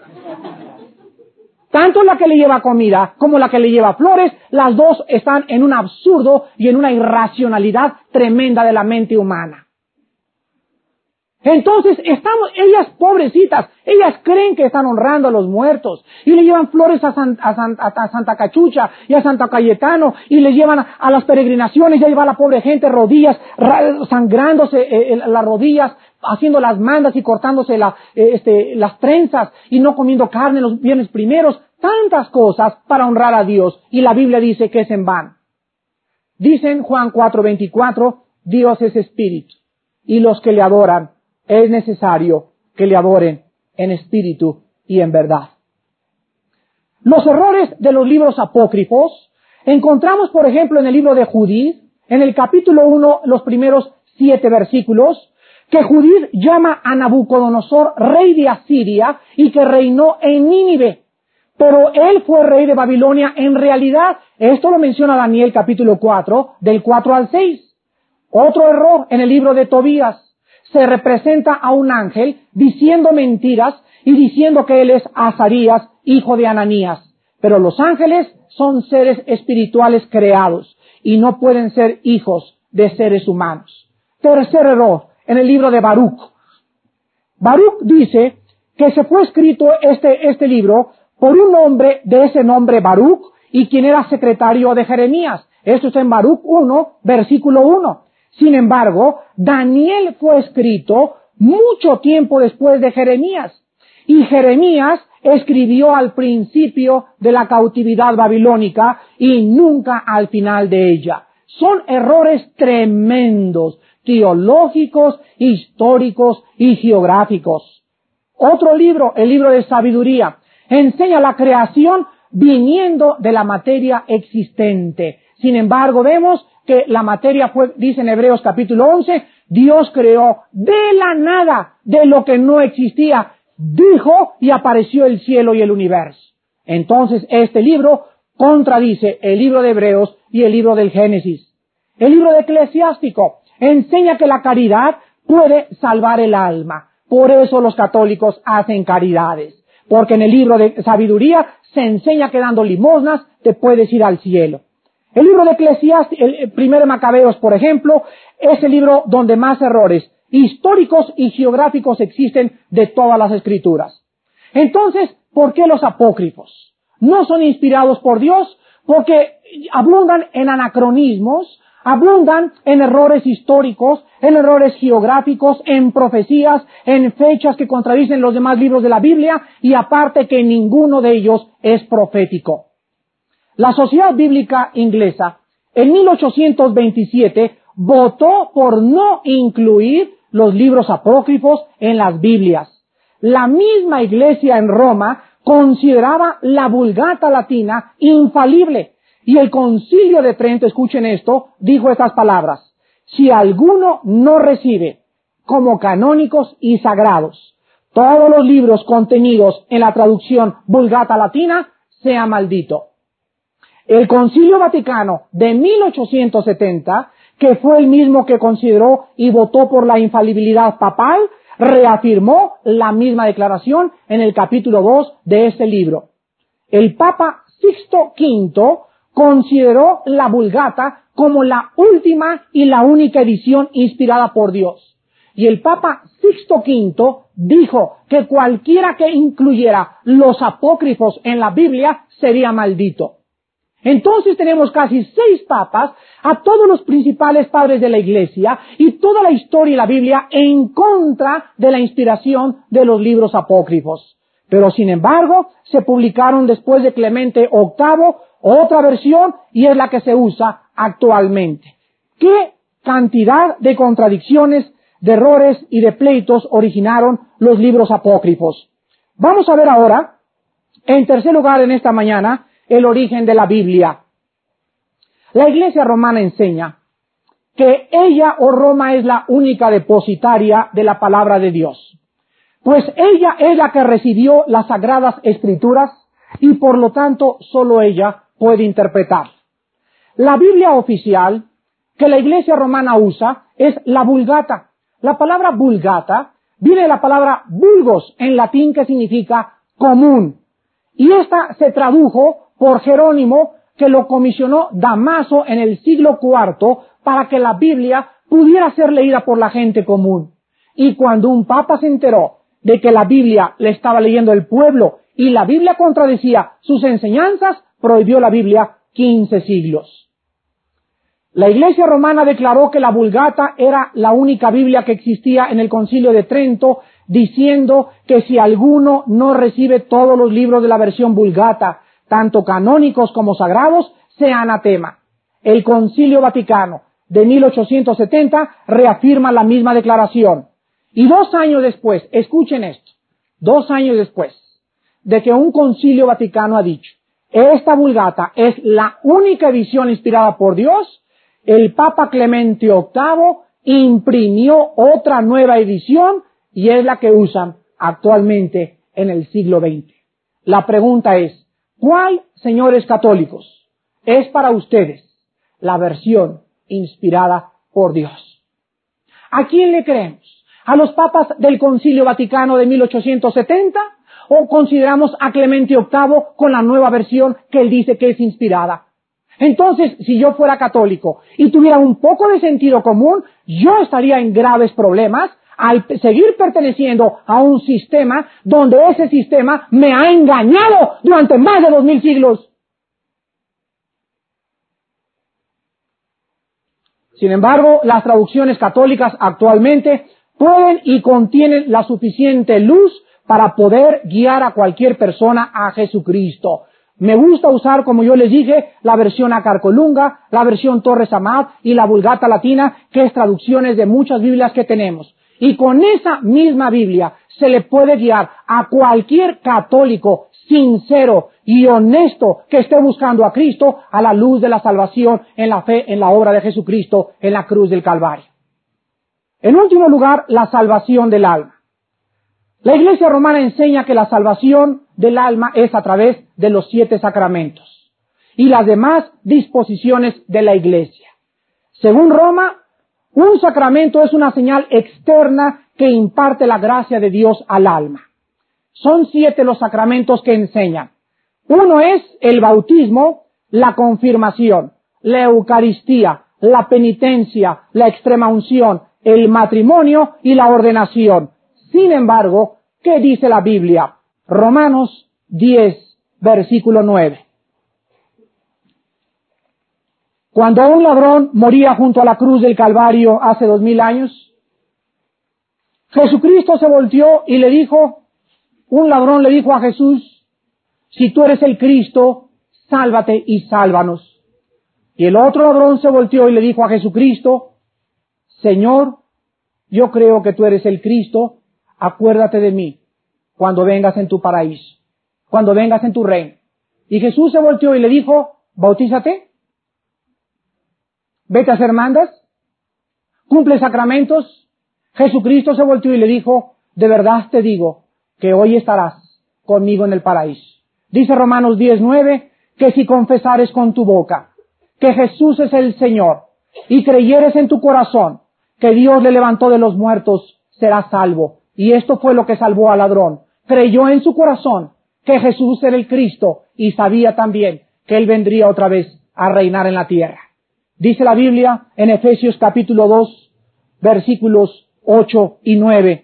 Tanto la que le lleva comida como la que le lleva flores, las dos están en un absurdo y en una irracionalidad tremenda de la mente humana. Entonces, estamos, ellas pobrecitas, ellas creen que están honrando a los muertos y le llevan flores a, San, a, San, a Santa Cachucha y a Santa Cayetano y le llevan a, a las peregrinaciones, y ahí va la pobre gente rodillas, ra, sangrándose eh, las rodillas, haciendo las mandas y cortándose la, eh, este, las trenzas y no comiendo carne los viernes primeros, tantas cosas para honrar a Dios, y la Biblia dice que es en vano. Dice en Juan cuatro veinticuatro, Dios es espíritu, y los que le adoran es necesario que le adoren en espíritu y en verdad. Los errores de los libros apócrifos encontramos, por ejemplo, en el libro de Judith, en el capítulo uno, los primeros siete versículos, que Judith llama a Nabucodonosor rey de Asiria y que reinó en Nínive. Pero él fue rey de Babilonia en realidad. Esto lo menciona Daniel capítulo cuatro, del cuatro al seis. Otro error en el libro de Tobías. Se representa a un ángel diciendo mentiras y diciendo que él es Azarías, hijo de Ananías. Pero los ángeles son seres espirituales creados y no pueden ser hijos de seres humanos. Tercer error, en el libro de Baruch. Baruch dice que se fue escrito este, este libro por un hombre de ese nombre Baruch y quien era secretario de Jeremías. Esto está en Baruch uno, versículo uno. Sin embargo, Daniel fue escrito mucho tiempo después de Jeremías. Y Jeremías escribió al principio de la cautividad babilónica y nunca al final de ella. Son errores tremendos, teológicos, históricos y geográficos. Otro libro, el libro de sabiduría, enseña la creación viniendo de la materia existente. Sin embargo, vemos que la materia fue, dice en Hebreos capítulo once, Dios creó de la nada, de lo que no existía, dijo y apareció el cielo y el universo. Entonces este libro contradice el libro de Hebreos y el libro del Génesis. El libro de Eclesiástico enseña que la caridad puede salvar el alma. Por eso los católicos hacen caridades. Porque en el libro de sabiduría se enseña que dando limosnas te puedes ir al cielo. El libro de Eclesiastes, el primero de Macabeos, por ejemplo, es el libro donde más errores históricos y geográficos existen de todas las escrituras. Entonces, ¿por qué los apócrifos? No son inspirados por Dios porque abundan en anacronismos, abundan en errores históricos, en errores geográficos, en profecías, en fechas que contradicen los demás libros de la Biblia, y aparte que ninguno de ellos es profético. La Sociedad Bíblica Inglesa, en mil ochocientos veintisiete, votó por no incluir los libros apócrifos en las Biblias. La misma Iglesia en Roma consideraba la Vulgata latina infalible. Y el Concilio de Trento, escuchen esto, dijo estas palabras: si alguno no recibe como canónicos y sagrados todos los libros contenidos en la traducción Vulgata latina, sea maldito. El Concilio Vaticano de mil ochocientos setenta, que fue el mismo que consideró y votó por la infalibilidad papal, reafirmó la misma declaración en el capítulo dos de este libro. El Papa Sixto Quinto consideró la Vulgata como la última y la única edición inspirada por Dios. Y el Papa Sixto Quinto dijo que cualquiera que incluyera los apócrifos en la Biblia sería maldito. Entonces tenemos casi seis papas, a todos los principales padres de la Iglesia y toda la historia y la Biblia en contra de la inspiración de los libros apócrifos. Pero sin embargo, se publicaron después de Clemente octavo otra versión y es la que se usa actualmente. ¿Qué cantidad de contradicciones, de errores y de pleitos originaron los libros apócrifos? Vamos a ver ahora, en tercer lugar en esta mañana, el origen de la Biblia. La Iglesia romana enseña que ella o Roma es la única depositaria de la palabra de Dios, pues ella es la que recibió las sagradas escrituras y por lo tanto solo ella puede interpretar. La Biblia oficial que la Iglesia romana usa es la Vulgata. La palabra Vulgata viene de la palabra vulgos en latín, que significa común, y esta se tradujo por Jerónimo, que lo comisionó Damaso en el siglo cuarto para que la Biblia pudiera ser leída por la gente común. Y cuando un papa se enteró de que la Biblia le estaba leyendo el pueblo y la Biblia contradecía sus enseñanzas, prohibió la Biblia quince siglos. La Iglesia romana declaró que la Vulgata era la única Biblia que existía en el Concilio de Trento, diciendo que si alguno no recibe todos los libros de la versión Vulgata, tanto canónicos como sagrados, sea anatema. El Concilio Vaticano de mil ochocientos setenta reafirma la misma declaración. Y dos años después, escuchen esto, dos años después de que un Concilio Vaticano ha dicho, esta Vulgata es la única edición inspirada por Dios, el Papa Clemente octavo imprimió otra nueva edición y es la que usan actualmente en el siglo veinte. La pregunta es, ¿cuál, señores católicos, es para ustedes la versión inspirada por Dios? ¿A quién le creemos? ¿A los papas del Concilio Vaticano de mil ochocientos setenta? ¿O consideramos a Clemente octavo con la nueva versión que él dice que es inspirada? Entonces, si yo fuera católico y tuviera un poco de sentido común, yo estaría en graves problemas al seguir perteneciendo a un sistema donde ese sistema me ha engañado durante más de dos mil siglos. Sin embargo, las traducciones católicas actualmente pueden y contienen la suficiente luz para poder guiar a cualquier persona a Jesucristo. Me gusta usar, como yo les dije, la versión Acarcolunga, la versión Torres Amat y la Vulgata Latina, que es traducciones de muchas Biblias que tenemos. Y con esa misma Biblia se le puede guiar a cualquier católico sincero y honesto que esté buscando a Cristo a la luz de la salvación en la fe en la obra de Jesucristo en la cruz del Calvario. En último lugar, la salvación del alma. La Iglesia romana enseña que la salvación del alma es a través de los siete sacramentos y las demás disposiciones de la Iglesia. Según Roma, un sacramento es una señal externa que imparte la gracia de Dios al alma. Son siete los sacramentos que enseñan. Uno es el bautismo, la confirmación, la Eucaristía, la penitencia, la extrema unción, el matrimonio y la ordenación. Sin embargo, ¿qué dice la Biblia? Romanos diez, versículo nueve. Cuando un ladrón moría junto a la cruz del Calvario hace dos mil años, Jesucristo se volteó y le dijo, un ladrón le dijo a Jesús, si tú eres el Cristo, sálvate y sálvanos. Y el otro ladrón se volteó y le dijo a Jesucristo, Señor, yo creo que tú eres el Cristo, acuérdate de mí cuando vengas en tu paraíso, cuando vengas en tu reino. Y Jesús se volteó y le dijo, bautízate, vete a hacer mandas, cumple sacramentos. Jesucristo se volteó y le dijo, de verdad te digo que hoy estarás conmigo en el paraíso. Dice Romanos diez, nueve, que si confesares con tu boca que Jesús es el Señor y creyeres en tu corazón que Dios le levantó de los muertos, serás salvo. Y esto fue lo que salvó al ladrón. Creyó en su corazón que Jesús era el Cristo y sabía también que Él vendría otra vez a reinar en la tierra. Dice la Biblia en Efesios capítulo dos, versículos ocho y nueve.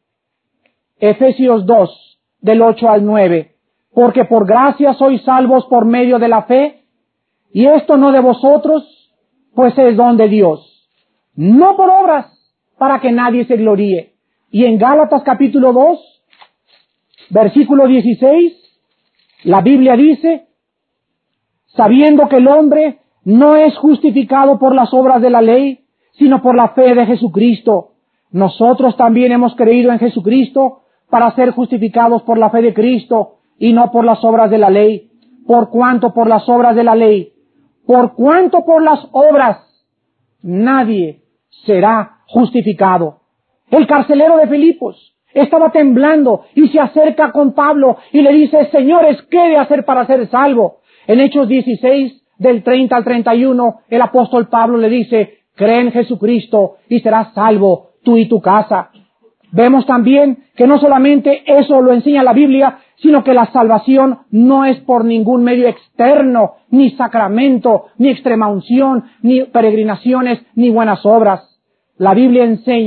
Efesios dos, del ocho al nueve. Porque por gracia sois salvos por medio de la fe, y esto no de vosotros, pues es don de Dios. No por obras, para que nadie se gloríe. Y en Gálatas capítulo dos, versículo dieciséis, la Biblia dice, sabiendo que el hombre no es justificado por las obras de la ley, sino por la fe de Jesucristo. Nosotros también hemos creído en Jesucristo para ser justificados por la fe de Cristo y no por las obras de la ley. Por cuanto por las obras de la ley, por cuanto por las obras, nadie será justificado. El carcelero de Filipos estaba temblando y se acerca con Pablo y le dice, señores, ¿qué he de hacer para ser salvo? En Hechos dieciséis, del treinta al treinta y uno, el apóstol Pablo le dice, cree en Jesucristo y serás salvo tú y tu casa. Vemos también que no solamente eso lo enseña la Biblia, sino que la salvación no es por ningún medio externo, ni sacramento, ni extrema unción, ni peregrinaciones, ni buenas obras. La Biblia enseña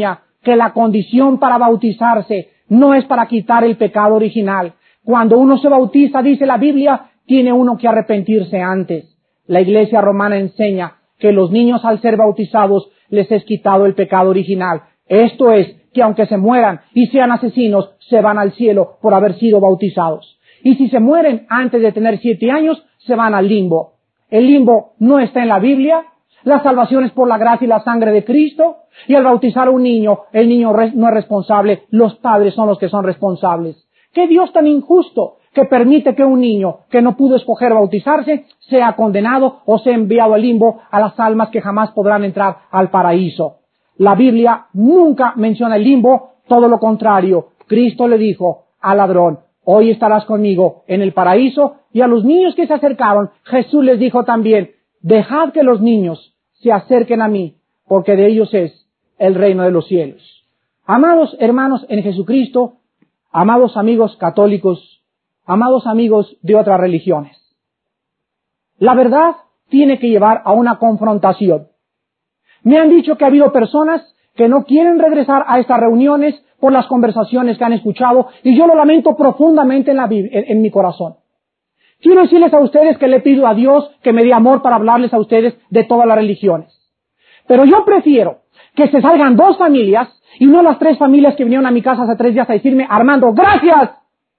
que la condición para bautizarse no es para quitar el pecado original. Cuando uno se bautiza, dice la Biblia, tiene uno que arrepentirse antes. La Iglesia romana enseña que los niños al ser bautizados les es quitado el pecado original. Esto es, que aunque se mueran y sean asesinos, se van al cielo por haber sido bautizados. Y si se mueren antes de tener siete años, se van al limbo. El limbo no está en la Biblia. La salvación es por la gracia y la sangre de Cristo. Y al bautizar a un niño, el niño no es responsable. Los padres son los que son responsables. ¿Qué Dios tan injusto que permite que un niño que no pudo escoger bautizarse sea condenado o sea enviado al limbo a las almas que jamás podrán entrar al paraíso? La Biblia nunca menciona el limbo, todo lo contrario. Cristo le dijo al ladrón, hoy estarás conmigo en el paraíso. Y a los niños que se acercaron, Jesús les dijo también, dejad que los niños se acerquen a mí, porque de ellos es el reino de los cielos. Amados hermanos en Jesucristo, amados amigos católicos, amados amigos de otras religiones, la verdad tiene que llevar a una confrontación. Me han dicho que ha habido personas que no quieren regresar a estas reuniones por las conversaciones que han escuchado, y yo lo lamento profundamente en, la, en, en mi corazón. Quiero decirles a ustedes que le pido a Dios que me dé amor para hablarles a ustedes de todas las religiones. Pero yo prefiero que se salgan dos familias y no las tres familias que vinieron a mi casa hace tres días a decirme, Armando, gracias,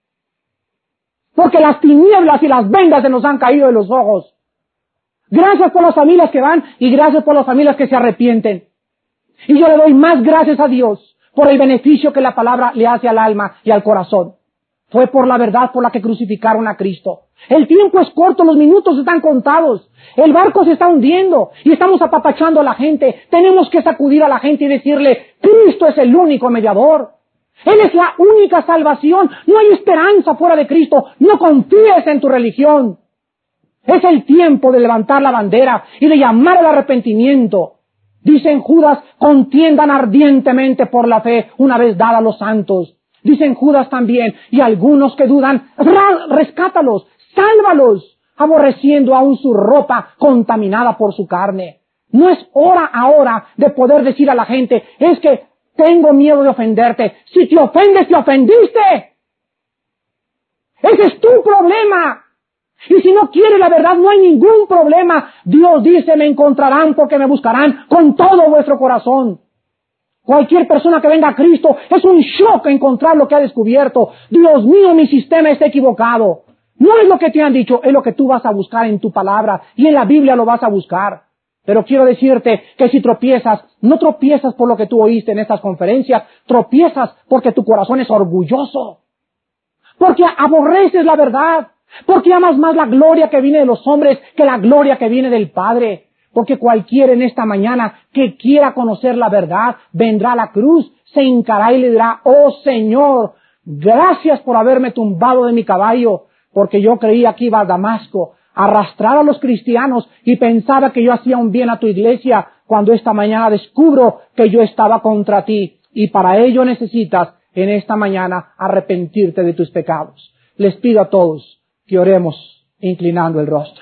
porque las tinieblas y las vendas se nos han caído de los ojos. Gracias por las familias que van y gracias por las familias que se arrepienten. Y yo le doy más gracias a Dios por el beneficio que la palabra le hace al alma y al corazón. Fue por la verdad por la que crucificaron a Cristo. El tiempo es corto, los minutos están contados. El barco se está hundiendo y estamos apapachando a la gente. Tenemos que sacudir a la gente y decirle, Cristo es el único mediador. Él es la única salvación. No hay esperanza fuera de Cristo. No confíes en tu religión. Es el tiempo de levantar la bandera y de llamar al arrepentimiento. Dicen Judas, contiendan ardientemente por la fe una vez dada a los santos. Dicen Judas también, y algunos que dudan, rescátalos, sálvalos, aborreciendo aún su ropa contaminada por su carne. No es hora ahora de poder decir a la gente, es que tengo miedo de ofenderte. Si te ofendes, te ofendiste. Ese es tu problema. Y si no quieres la verdad, no hay ningún problema. Dios dice, me encontrarán porque me buscarán con todo vuestro corazón. Cualquier persona que venga a Cristo es un shock encontrar lo que ha descubierto. Dios mío, mi sistema está equivocado. No es lo que te han dicho, es lo que tú vas a buscar en tu palabra y en la Biblia lo vas a buscar. Pero quiero decirte que si tropiezas, no tropiezas por lo que tú oíste en estas conferencias, tropiezas porque tu corazón es orgulloso. Porque aborreces la verdad. Porque amas más la gloria que viene de los hombres que la gloria que viene del Padre. Porque cualquiera en esta mañana que quiera conocer la verdad, vendrá a la cruz, se hincará y le dirá, oh Señor, gracias por haberme tumbado de mi caballo, porque yo creía que iba a Damasco a arrastrar a los cristianos y pensaba que yo hacía un bien a tu iglesia, cuando esta mañana descubro que yo estaba contra ti, y para ello necesitas en esta mañana arrepentirte de tus pecados. Les pido a todos que oremos inclinando el rostro.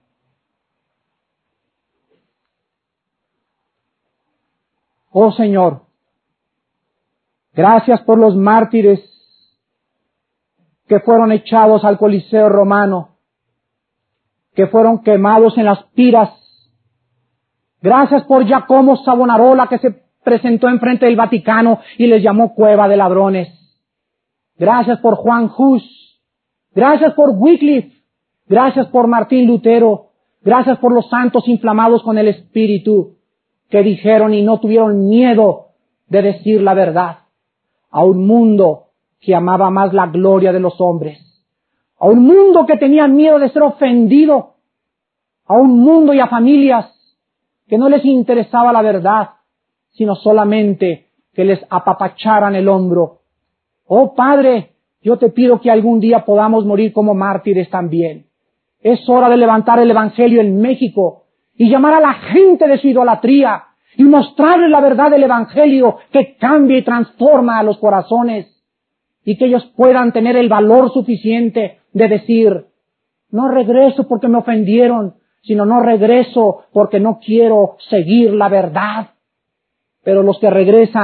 Oh Señor, gracias por los mártires que fueron echados al Coliseo romano, que fueron quemados en las piras. Gracias por Giacomo Savonarola, que se presentó enfrente del Vaticano y les llamó cueva de ladrones. Gracias por Juan Hus. Gracias por Wycliffe. Gracias por Martín Lutero. Gracias por los santos inflamados con el Espíritu, que dijeron y no tuvieron miedo de decir la verdad a un mundo que amaba más la gloria de los hombres, a un mundo que tenía miedo de ser ofendido, a un mundo y a familias que no les interesaba la verdad, sino solamente que les apapacharan el hombro. Oh Padre, yo te pido que algún día podamos morir como mártires también. Es hora de levantar el Evangelio en México y llamar a la gente de su idolatría y mostrarles la verdad del Evangelio que cambia y transforma a los corazones, y que ellos puedan tener el valor suficiente de decir, no regreso porque me ofendieron, sino no regreso porque no quiero seguir la verdad. Pero los que regresan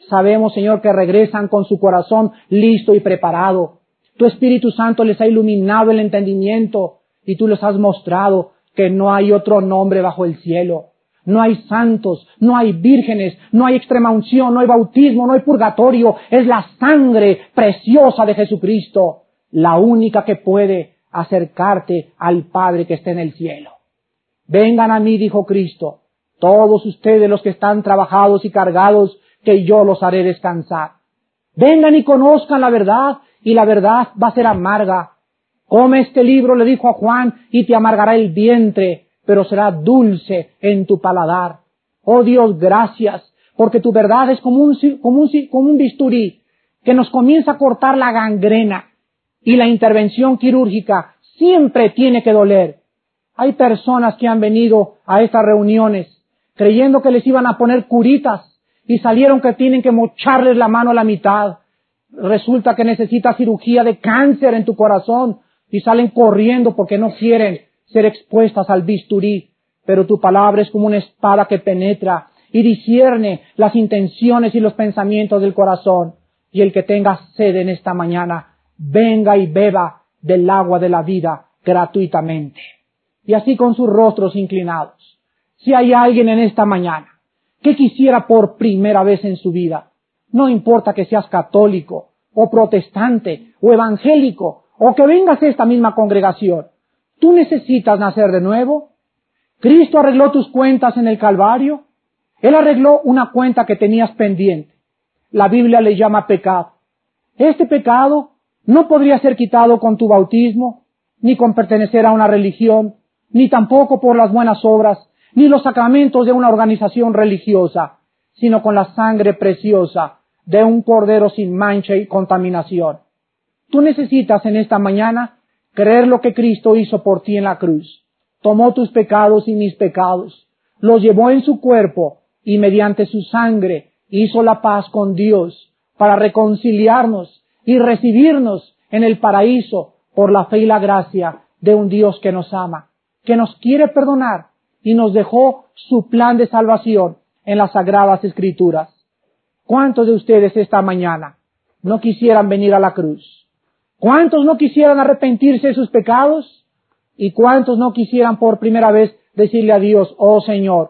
Sabemos, Señor, que regresan con su corazón listo y preparado. Tu Espíritu Santo les ha iluminado el entendimiento y tú les has mostrado que no hay otro nombre bajo el cielo. No hay santos, no hay vírgenes, no hay extrema unción, no hay bautismo, no hay purgatorio. Es la sangre preciosa de Jesucristo, la única que puede acercarte al Padre que está en el cielo. Vengan a mí, dijo Cristo, todos ustedes los que están trabajados y cargados, que yo los haré descansar. Vengan y conozcan la verdad, y la verdad va a ser amarga. Come este libro, le dijo a Juan, y te amargará el vientre, pero será dulce en tu paladar. Oh Dios, gracias, porque tu verdad es como un, como un, como un bisturí que nos comienza a cortar la gangrena, y la intervención quirúrgica siempre tiene que doler. Hay personas que han venido a estas reuniones creyendo que les iban a poner curitas y salieron que tienen que mocharles la mano a la mitad. Resulta que necesitas cirugía de cáncer en tu corazón y salen corriendo porque no quieren ser expuestas al bisturí. Pero tu palabra es como una espada que penetra y discierne las intenciones y los pensamientos del corazón. Y el que tenga sed en esta mañana, venga y beba del agua de la vida gratuitamente. Y así con sus rostros inclinados. Si hay alguien en esta mañana que quisiera por primera vez en su vida, no importa que seas católico, o protestante, o evangélico, o que vengas a esta misma congregación, tú necesitas nacer de nuevo. Cristo arregló tus cuentas en el Calvario. Él arregló una cuenta que tenías pendiente. La Biblia le llama pecado. Este pecado no podría ser quitado con tu bautismo, ni con pertenecer a una religión, ni tampoco por las buenas obras, ni los sacramentos de una organización religiosa, sino con la sangre preciosa de un cordero sin mancha y contaminación. Tú necesitas en esta mañana creer lo que Cristo hizo por ti en la cruz. Tomó tus pecados y mis pecados, los llevó en su cuerpo y mediante su sangre hizo la paz con Dios para reconciliarnos y recibirnos en el paraíso por la fe y la gracia de un Dios que nos ama, que nos quiere perdonar y nos dejó su plan de salvación en las Sagradas Escrituras. ¿Cuántos de ustedes esta mañana no quisieran venir a la cruz? ¿Cuántos no quisieran arrepentirse de sus pecados? ¿Y cuántos no quisieran por primera vez decirle a Dios, oh Señor,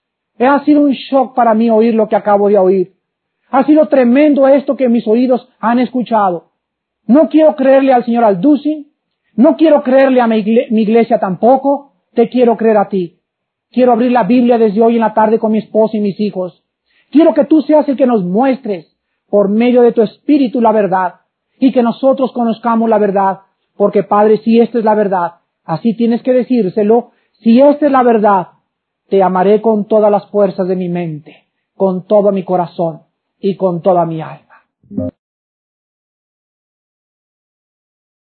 ha sido un shock para mí oír lo que acabo de oír? Ha sido tremendo esto que mis oídos han escuchado. No quiero creerle al señor Alducin, no quiero creerle a mi iglesia tampoco, te quiero creer a ti. Quiero abrir la Biblia desde hoy en la tarde con mi esposa y mis hijos. Quiero que tú seas el que nos muestres por medio de tu Espíritu la verdad y que nosotros conozcamos la verdad. Porque Padre, si esta es la verdad, así tienes que decírselo, si esta es la verdad, te amaré con todas las fuerzas de mi mente, con todo mi corazón y con toda mi alma.